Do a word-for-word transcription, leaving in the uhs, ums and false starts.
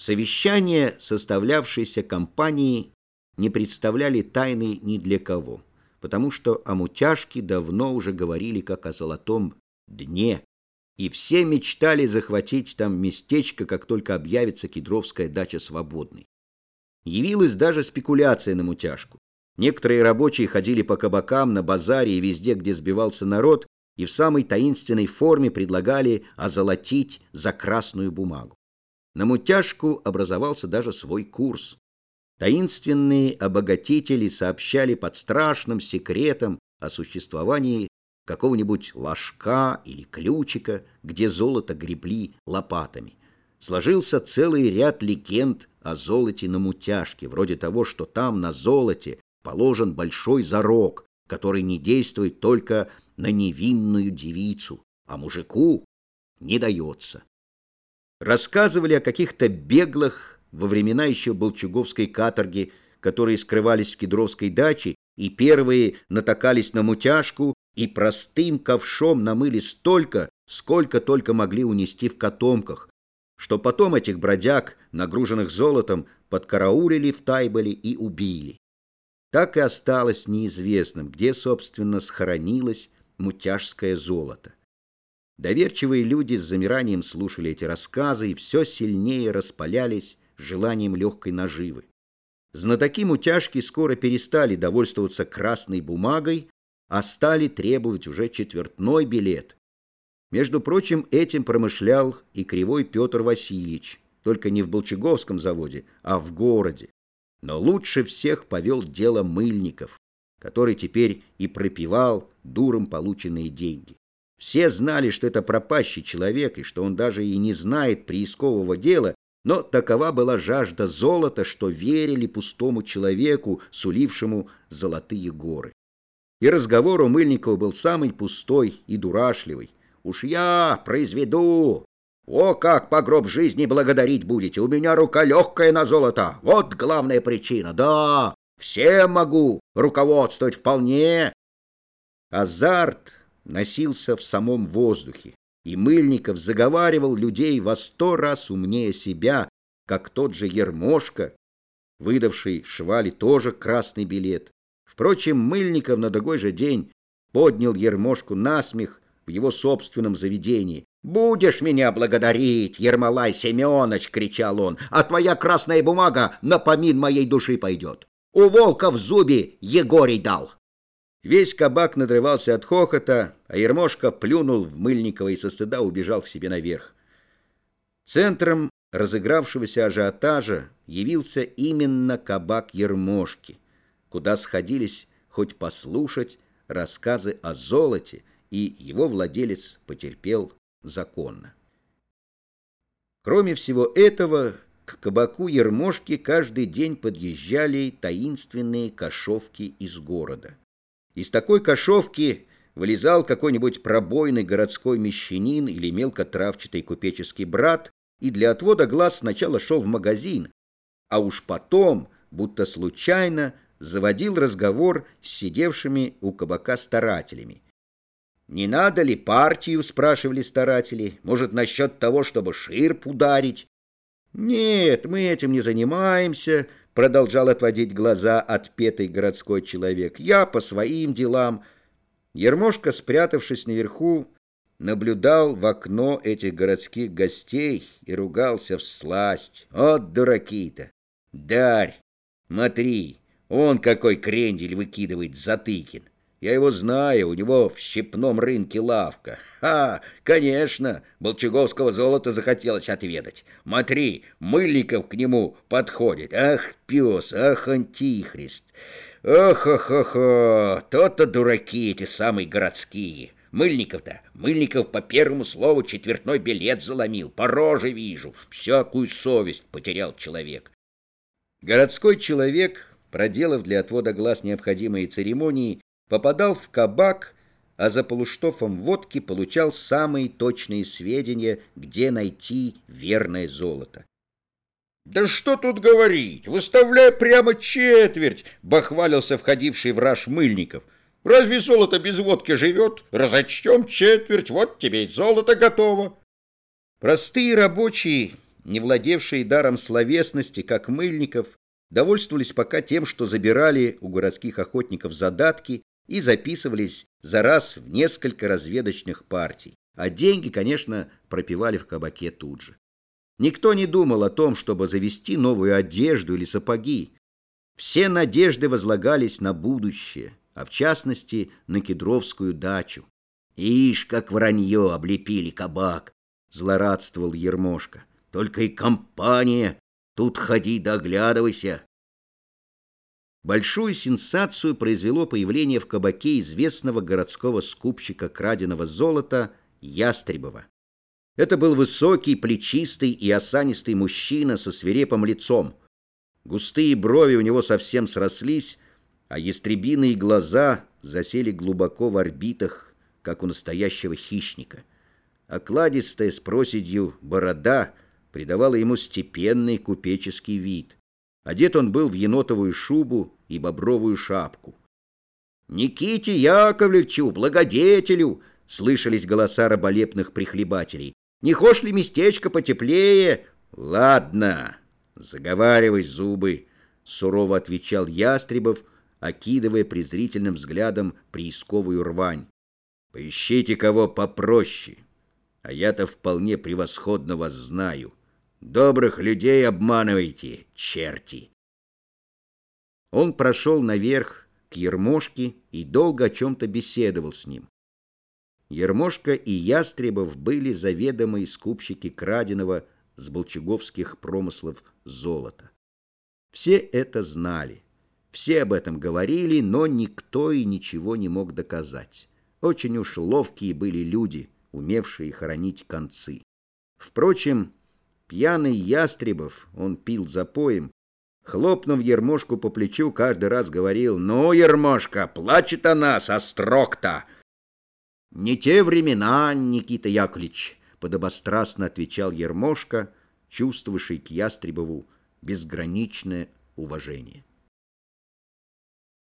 Совещания, составлявшиеся компанией, не представляли тайны ни для кого, потому что о Мутяжке давно уже говорили как о золотом дне, и все мечтали захватить там местечко, как только объявится Кедровская дача свободной. Явилась даже спекуляция на Мутяжку. Некоторые рабочие ходили по кабакам, на базаре и везде, где сбивался народ, и в самой таинственной форме предлагали озолотить за красную бумагу. На Мутяжку образовался даже свой курс. Таинственные обогатители сообщали под страшным секретом о существовании какого-нибудь ложка или ключика, где золото гребли лопатами. Сложился целый ряд легенд о золоте на Мутяжке, вроде того, что там на золоте положен большой зарок, который не действует только на невинную девицу, а мужику не дается. Рассказывали о каких-то беглых во времена еще Болчуговской каторги, которые скрывались в Кедровской даче, и первые натакались на Мутяжку и простым ковшом намыли столько, сколько только могли унести в котомках, что потом этих бродяг, нагруженных золотом, подкараулили в Тайболе и убили. Так и осталось неизвестным, где, собственно, схоронилось мутяжское золото. Доверчивые люди с замиранием слушали эти рассказы и все сильнее распалялись желанием легкой наживы. Знатоки Мутяжки скоро перестали довольствоваться красной бумагой, а стали требовать уже четвертной билет. Между прочим, этим промышлял и Кривой Петр Васильевич, только не в Болчуговском заводе, а в городе. Но лучше всех повел дело Мыльников, который теперь и пропивал дуром полученные деньги. Все знали, что это пропащий человек, и что он даже и не знает приискового дела, но такова была жажда золота, что верили пустому человеку, сулившему золотые горы. И разговор у Мыльникова был самый пустой и дурашливый. «Уж я произведу! О, как по гроб жизни благодарить будете! У меня рука легкая на золото! Вот главная причина! Да, всем могу руководствовать вполне!» Азарт носился в самом воздухе, и Мыльников заговаривал людей во сто раз умнее себя, как тот же Ермошка, выдавший Швали тоже красный билет. Впрочем, Мыльников на другой же день поднял Ермошку на смех в его собственном заведении. «Будешь меня благодарить, Ермолай Семенович!» — кричал он. «А твоя красная бумага на помин моей души пойдет! У волка в зубе Егорий дал!» Весь кабак надрывался от хохота, а Ермошка плюнул в Мыльникова и со стыда убежал к себе наверх. Центром разыгравшегося ажиотажа явился именно кабак Ермошки, куда сходились хоть послушать рассказы о золоте, и его владелец потерпел законно. Кроме всего этого, к кабаку Ермошки каждый день подъезжали таинственные кошовки из города. Из такой кошовки вылезал какой-нибудь пробойный городской мещанин или мелкотравчатый купеческий брат и для отвода глаз сначала шел в магазин, а уж потом, будто случайно, заводил разговор с сидевшими у кабака старателями. «Не надо ли партию?» — спрашивали старатели. «Может, насчет того, чтобы ширп ударить?» «Нет, мы этим не занимаемся», — продолжал отводить глаза отпетый городской человек. «Я по своим делам». Ермошка, спрятавшись наверху, наблюдал в окно этих городских гостей и ругался всласть. «Вот дураки-то! Дарь, смотри, он какой крендель выкидывает, Затыкин! Я его знаю, у него в щепном рынке лавка. Ха, конечно, болчуговского золота захотелось отведать. Смотри, Мыльников к нему подходит. Ах, пес, ах, антихрист. Ох-ох-ох, то-то дураки эти самые городские. Мыльников-то, Мыльников по первому слову четвертной билет заломил. По роже вижу, всякую совесть потерял человек. Городской человек, проделав для отвода глаз необходимые церемонии, попадал в кабак, а за полуштофом водки получал самые точные сведения, где найти верное золото. «Да что тут говорить, выставляй прямо четверть!» — бахвалился входивший в раж Мыльников. «Разве золото без водки живет? Разочтем четверть, вот тебе и золото готово!» Простые рабочие не владевшие даром словесности, как Мыльников, довольствовались пока тем, что забирали у городских охотников задатки и записывались за раз в несколько разведочных партий, а деньги, конечно, пропивали в кабаке тут же. Никто не думал о том, чтобы завести новую одежду или сапоги. Все надежды возлагались на будущее, а в частности на Кедровскую дачу. «Ишь, как вранье облепили кабак!» — злорадствовал Ермошка. «Только и компания! Тут ходи да оглядывайся!» Большую сенсацию произвело появление в кабаке известного городского скупщика краденого золота Ястребова. Это был высокий, плечистый и осанистый мужчина со свирепым лицом. Густые брови у него совсем срослись, а ястребиные глаза засели глубоко в орбитах, как у настоящего хищника. Окладистая с проседью борода придавала ему степенный купеческий вид. Одет он был в енотовую шубу и бобровую шапку. «Никите Яковлевичу, благодетелю!» — слышались голоса раболепных прихлебателей. «Не хошь ли местечко потеплее?» «Ладно, заговаривай зубы», — сурово отвечал Ястребов, окидывая презрительным взглядом приисковую рвань. «Поищите кого попроще, а я-то вполне превосходно вас знаю. Добрых людей обманываете, черти!» Он прошел наверх к Ермошке и долго о чем-то беседовал с ним. Ермошка и Ястребов были заведомые скупщики краденого с болчуговских промыслов золота. Все это знали, все об этом говорили, но никто и ничего не мог доказать. Очень уж ловкие были люди, умевшие хоронить концы. Впрочем, пьяный Ястребов, он пил запоем, хлопнув Ермошку по плечу, каждый раз говорил: «Ну, Ермошка, плачет о нас, острог-то!» «Не те времена, Никита Яковлевич», — подобострастно отвечал Ермошка, чувствовавший к Ястребову безграничное уважение.